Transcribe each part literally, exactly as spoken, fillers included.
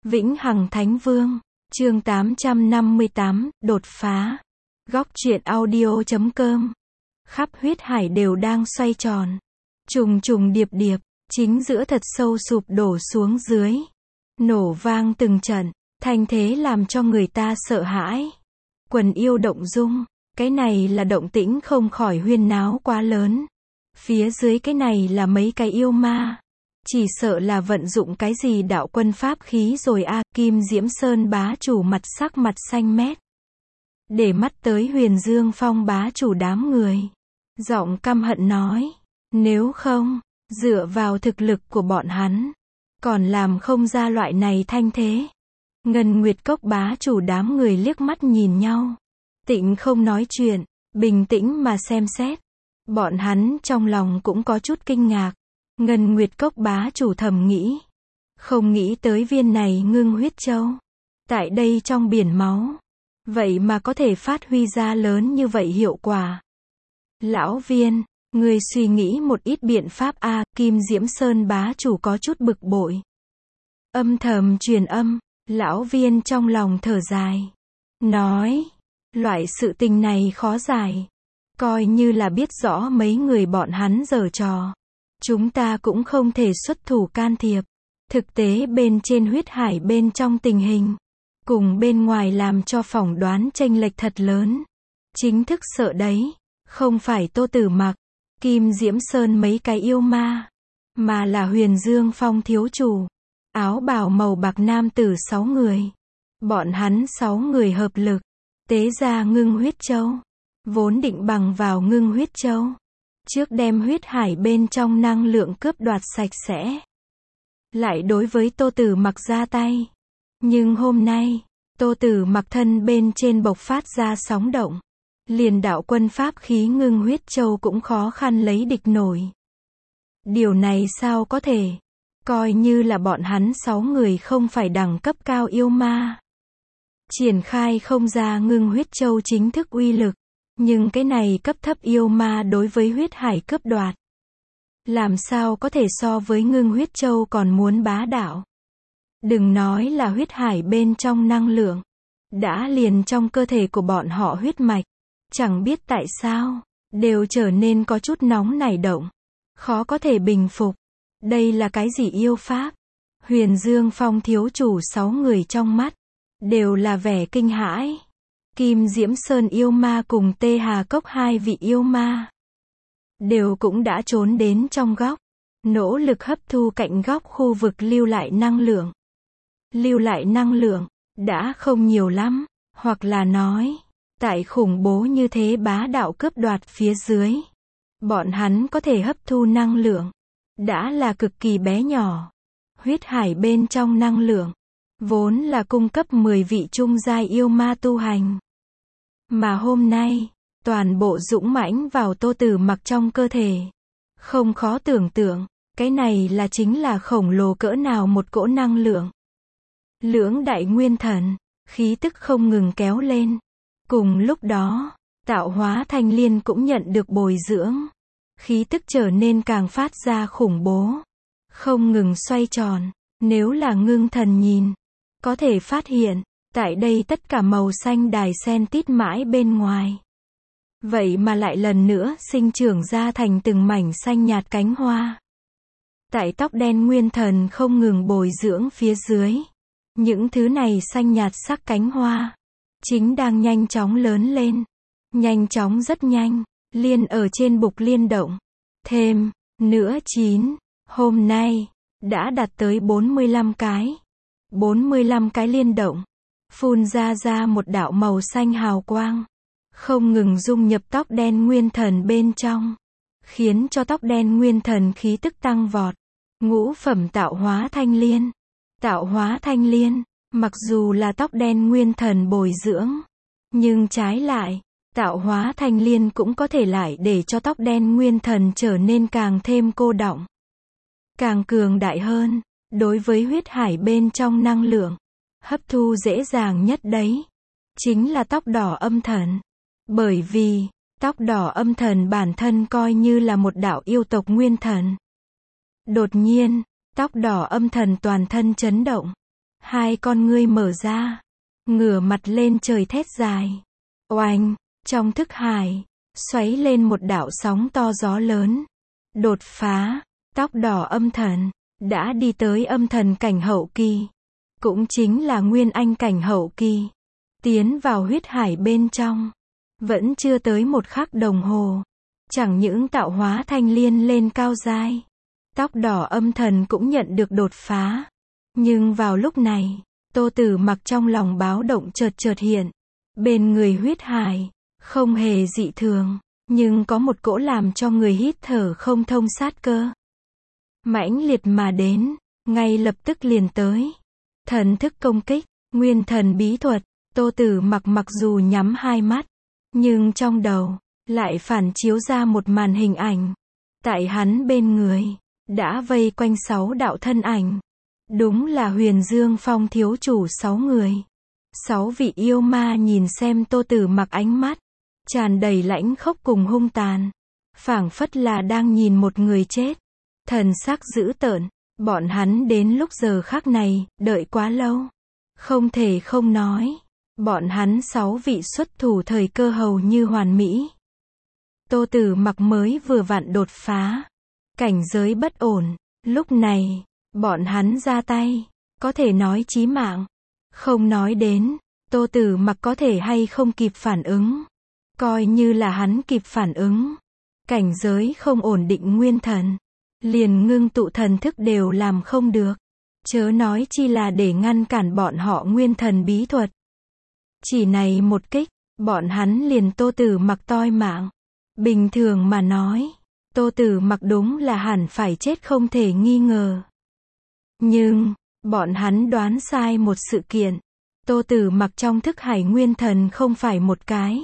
Vĩnh Hằng Thánh Vương, chương tám trăm năm mươi tám, đột phá. Góc truyện audio chấm com. Khắp huyết hải đều đang xoay tròn. Trùng trùng điệp điệp, chính giữa thật sâu sụp đổ xuống dưới. Nổ vang từng trận, thanh thế làm cho người ta sợ hãi. Quần yêu động dung, cái này là động tĩnh không khỏi huyên náo quá lớn. Phía dưới cái này là mấy cái yêu ma. Chỉ sợ là vận dụng cái gì đạo quân pháp khí rồi a. Kim Diễm Sơn bá chủ mặt sắc mặt xanh mét. Để mắt tới Huyền Dương Phong bá chủ đám người. Giọng căm hận nói. Nếu không, dựa vào thực lực của bọn hắn, còn làm không ra loại này thanh thế. Ngân Nguyệt Cốc bá chủ đám người liếc mắt nhìn nhau. Tịnh không nói chuyện, bình tĩnh mà xem xét. Bọn hắn trong lòng cũng có chút kinh ngạc. Ngân Nguyệt Cốc bá chủ thầm nghĩ. Không nghĩ tới viên này ngưng huyết châu. Tại đây trong biển máu. Vậy mà có thể phát huy ra lớn như vậy hiệu quả. Lão viên, người suy nghĩ một ít biện pháp a. Kim Diễm Sơn bá chủ có chút bực bội. Âm thầm truyền âm, lão viên trong lòng thở dài. Nói, loại sự tình này khó giải. Coi như là biết rõ mấy người bọn hắn giở trò. Chúng ta cũng không thể xuất thủ can thiệp. Thực tế bên trên huyết hải bên trong tình hình, cùng bên ngoài làm cho phỏng đoán chênh lệch thật lớn. Chính thức sợ đấy, không phải Tô Tử Mặc, Kim Diễm Sơn mấy cái yêu ma, mà là Huyền Dương Phong thiếu chủ, áo bào màu bạc nam tử sáu người. Bọn hắn sáu người hợp lực, tế ra ngưng huyết châu, vốn định bằng vào ngưng huyết châu. Trước đem huyết hải bên trong năng lượng cướp đoạt sạch sẽ. Lại đối với Tô Tử Mặc ra tay. Nhưng hôm nay, Tô Tử Mặc thân bên trên bộc phát ra sóng động. Liền đạo quân pháp khí ngưng huyết châu cũng khó khăn lấy địch nổi. Điều này sao có thể? Coi như là bọn hắn sáu người không phải đẳng cấp cao yêu ma. Triển khai không ra ngưng huyết châu chính thức uy lực. Nhưng cái này cấp thấp yêu ma đối với huyết hải cướp đoạt. Làm sao có thể so với ngưng huyết châu còn muốn bá đạo. Đừng nói là huyết hải bên trong năng lượng. Đã liền trong cơ thể của bọn họ huyết mạch. Chẳng biết tại sao, đều trở nên có chút nóng nảy động. Khó có thể bình phục. Đây là cái gì yêu pháp? Huyền Dương Phong thiếu chủ sáu người trong mắt. Đều là vẻ kinh hãi. Kim Diễm Sơn yêu ma cùng Tê Hà Cốc hai vị yêu ma. Đều cũng đã trốn đến trong góc. Nỗ lực hấp thu cạnh góc khu vực lưu lại năng lượng. Lưu lại năng lượng, đã không nhiều lắm. Hoặc là nói, tại khủng bố như thế bá đạo cướp đoạt phía dưới. Bọn hắn có thể hấp thu năng lượng. Đã là cực kỳ bé nhỏ. Huyết hải bên trong năng lượng. Vốn là cung cấp mười vị trung giai yêu ma tu hành. Mà hôm nay, toàn bộ dũng mãnh vào Tô Tử Mặc trong cơ thể. Không khó tưởng tượng, cái này là chính là khổng lồ cỡ nào một cỗ năng lượng. Lưỡng đại nguyên thần, khí tức không ngừng kéo lên. Cùng lúc đó, tạo hóa thanh liên cũng nhận được bồi dưỡng. Khí tức trở nên càng phát ra khủng bố. Không ngừng xoay tròn, nếu là ngưng thần nhìn, có thể phát hiện. Tại đây tất cả màu xanh đài sen tít mãi bên ngoài. Vậy mà lại lần nữa sinh trưởng ra thành từng mảnh xanh nhạt cánh hoa. Tại tóc đen nguyên thần không ngừng bồi dưỡng phía dưới. Những thứ này xanh nhạt sắc cánh hoa. Chính đang nhanh chóng lớn lên. Nhanh chóng rất nhanh. Liên ở trên bục liên động. Thêm, nữa chín. Hôm nay, đã đạt tới bốn mươi lăm cái. bốn mươi lăm cái liên động. Phun ra ra một đạo màu xanh hào quang. Không ngừng dung nhập tóc đen nguyên thần bên trong. Khiến cho tóc đen nguyên thần khí tức tăng vọt. Ngũ phẩm tạo hóa thanh liên. Tạo hóa thanh liên, mặc dù là tóc đen nguyên thần bồi dưỡng. Nhưng trái lại, tạo hóa thanh liên cũng có thể lại để cho tóc đen nguyên thần trở nên càng thêm cô đọng. Càng cường đại hơn, đối với huyết hải bên trong năng lượng. Hấp thu dễ dàng nhất đấy. Chính là tóc đỏ âm thần. Bởi vì, tóc đỏ âm thần bản thân coi như là một đạo yêu tộc nguyên thần. Đột nhiên, tóc đỏ âm thần toàn thân chấn động. Hai con ngươi mở ra, ngửa mặt lên trời thét dài. Oanh, trong thức hải, xoáy lên một đạo sóng to gió lớn. Đột phá, tóc đỏ âm thần, đã đi tới âm thần cảnh hậu kỳ. Cũng chính là nguyên anh cảnh hậu kỳ. Tiến vào huyết hải bên trong. Vẫn chưa tới một khắc đồng hồ. Chẳng những tạo hóa thanh liên lên cao giai. Tóc đỏ âm thần cũng nhận được đột phá. Nhưng vào lúc này, Tô Tử Mặc trong lòng báo động chợt chợt hiện. Bên người huyết hải, không hề dị thường, nhưng có một cỗ làm cho người hít thở không thông sát cơ. Mãnh liệt mà đến, ngay lập tức liền tới. Thần thức công kích, nguyên thần bí thuật, Tô Tử Mặc mặc dù nhắm hai mắt, nhưng trong đầu, lại phản chiếu ra một màn hình ảnh. Tại hắn bên người, đã vây quanh sáu đạo thân ảnh. Đúng là Huyền Dương Phong thiếu chủ sáu người. Sáu vị yêu ma nhìn xem Tô Tử Mặc ánh mắt, tràn đầy lãnh khốc cùng hung tàn. Phảng phất là đang nhìn một người chết. Thần sắc dữ tợn, bọn hắn đến lúc giờ khắc này, đợi quá lâu. Không thể không nói, bọn hắn sáu vị xuất thủ thời cơ hầu như hoàn mỹ. Tô Tử Mặc mới vừa vặn đột phá. Cảnh giới bất ổn, lúc này, bọn hắn ra tay, có thể nói chí mạng. Không nói đến, Tô Tử Mặc có thể hay không kịp phản ứng. Coi như là hắn kịp phản ứng. Cảnh giới không ổn định nguyên thần. Liền ngưng tụ thần thức đều làm không được. Chớ nói chi là để ngăn cản bọn họ nguyên thần bí thuật. Chỉ này một kích, bọn hắn liền Tô Tử Mặc toi mạng. Bình thường mà nói, Tô Tử Mặc đúng là hẳn phải chết không thể nghi ngờ. Nhưng, bọn hắn đoán sai một sự kiện. Tô Tử Mặc trong thức hải nguyên thần không phải một cái,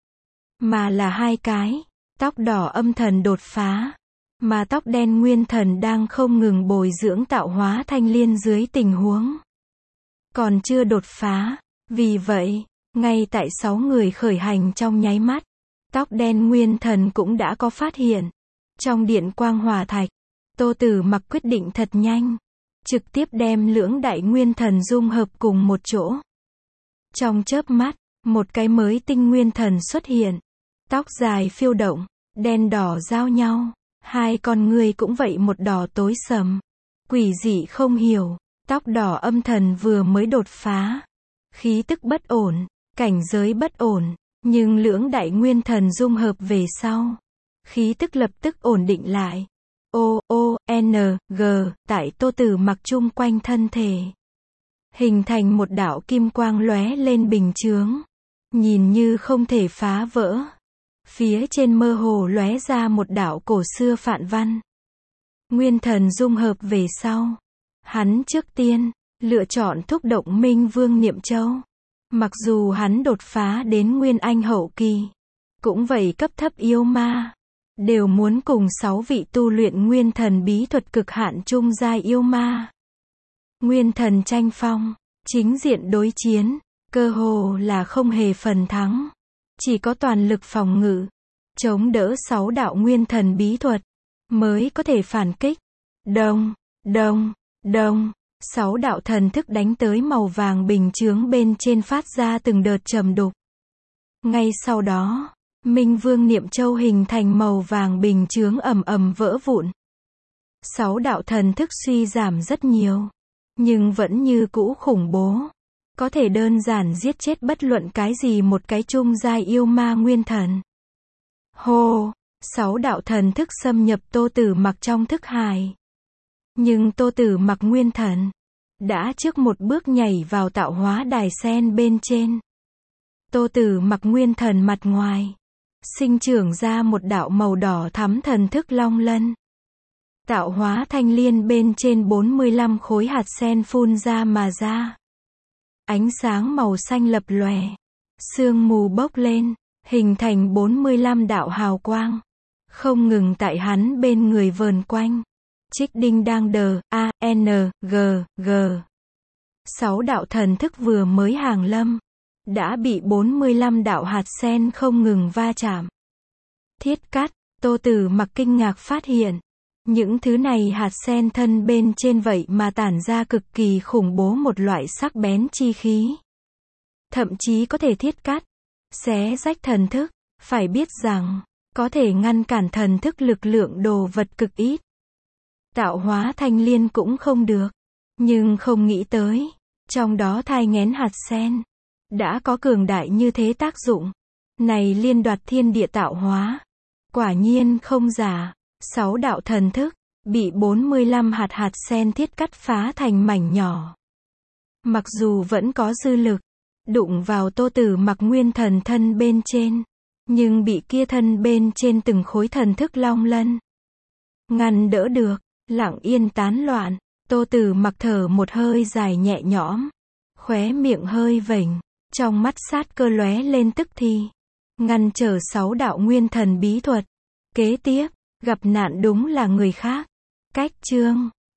mà là hai cái. Tóc đỏ âm thần đột phá, mà tóc đen nguyên thần đang không ngừng bồi dưỡng tạo hóa thanh liên dưới tình huống. Còn chưa đột phá. Vì vậy, ngay tại sáu người khởi hành trong nháy mắt, tóc đen nguyên thần cũng đã có phát hiện. Trong điện quang hỏa thạch, Tô Tử Mặc quyết định thật nhanh. Trực tiếp đem lưỡng đại nguyên thần dung hợp cùng một chỗ. Trong chớp mắt, một cái mới tinh nguyên thần xuất hiện. Tóc dài phiêu động, đen đỏ giao nhau. Hai con người cũng vậy một đỏ tối sầm. Quỷ dị không hiểu, tóc đỏ âm thần vừa mới đột phá. Khí tức bất ổn, cảnh giới bất ổn, nhưng lưỡng đại nguyên thần dung hợp về sau. Khí tức lập tức ổn định lại. O, O, N, G, tại Tô Tử Mặc chung quanh thân thể. Hình thành một đạo kim quang lóe lên bình chướng. Nhìn như không thể phá vỡ. Phía trên mơ hồ lóe ra một đạo cổ xưa phạn văn. Nguyên thần dung hợp về sau. Hắn trước tiên, lựa chọn thúc động Minh Vương Niệm Châu. Mặc dù hắn đột phá đến Nguyên Anh hậu kỳ. Cũng vậy cấp thấp yêu ma. Đều muốn cùng sáu vị tu luyện nguyên thần bí thuật cực hạn chung giai yêu ma. Nguyên thần tranh phong, chính diện đối chiến, cơ hồ là không hề phần thắng. Chỉ có toàn lực phòng ngự, chống đỡ sáu đạo nguyên thần bí thuật, mới có thể phản kích. Đông, đông, đông, sáu đạo thần thức đánh tới màu vàng bình chướng bên trên phát ra từng đợt trầm đục. Ngay sau đó, Minh Vương Niệm Châu hình thành màu vàng bình chướng ầm ầm vỡ vụn. Sáu đạo thần thức suy giảm rất nhiều, nhưng vẫn như cũ khủng bố. Có thể đơn giản giết chết bất luận cái gì một cái chung giai yêu ma nguyên thần. Hô, sáu đạo thần thức xâm nhập Tô Tử Mặc trong thức hải. Nhưng Tô Tử Mặc nguyên thần, đã trước một bước nhảy vào tạo hóa đài sen bên trên. Tô Tử Mặc nguyên thần mặt ngoài. Sinh trưởng ra một đạo màu đỏ thắm thần thức long lân. Tạo hóa thanh liên bên trên bốn mươi lăm khối hạt sen phun ra mà ra. Ánh sáng màu xanh lập lòe. Sương mù bốc lên, hình thành bốn mươi lăm đạo hào quang. Không ngừng tại hắn bên người vờn quanh. Trích đinh đang đờ, A, N, G, G. Sáu đạo thần thức vừa mới hàng lâm. Đã bị bốn mươi lăm đạo hạt sen không ngừng va chạm. Thiết cắt, Tô Tử Mặc kinh ngạc phát hiện. Những thứ này hạt sen thân bên trên vậy mà tản ra cực kỳ khủng bố một loại sắc bén chi khí. Thậm chí có thể thiết cắt, xé rách thần thức. Phải biết rằng, có thể ngăn cản thần thức lực lượng đồ vật cực ít. Tạo hóa thanh liên cũng không được. Nhưng không nghĩ tới, trong đó thai nghén hạt sen, đã có cường đại như thế tác dụng. Này liên đoạt thiên địa tạo hóa. Quả nhiên không giả, sáu đạo thần thức, bị bốn mươi lăm hạt hạt sen thiết cắt phá thành mảnh nhỏ. Mặc dù vẫn có dư lực, đụng vào Tô Tử Mặc nguyên thần thân bên trên, nhưng bị kia thân bên trên từng khối thần thức long lân ngăn đỡ được, lặng yên tán loạn. Tô Tử Mặc thở một hơi dài nhẹ nhõm, khóe miệng hơi vểnh, trong mắt sát cơ lóe lên tức thì, ngăn trở sáu đạo nguyên thần bí thuật. Kế tiếp, gặp nạn đúng là người khác. Cách chương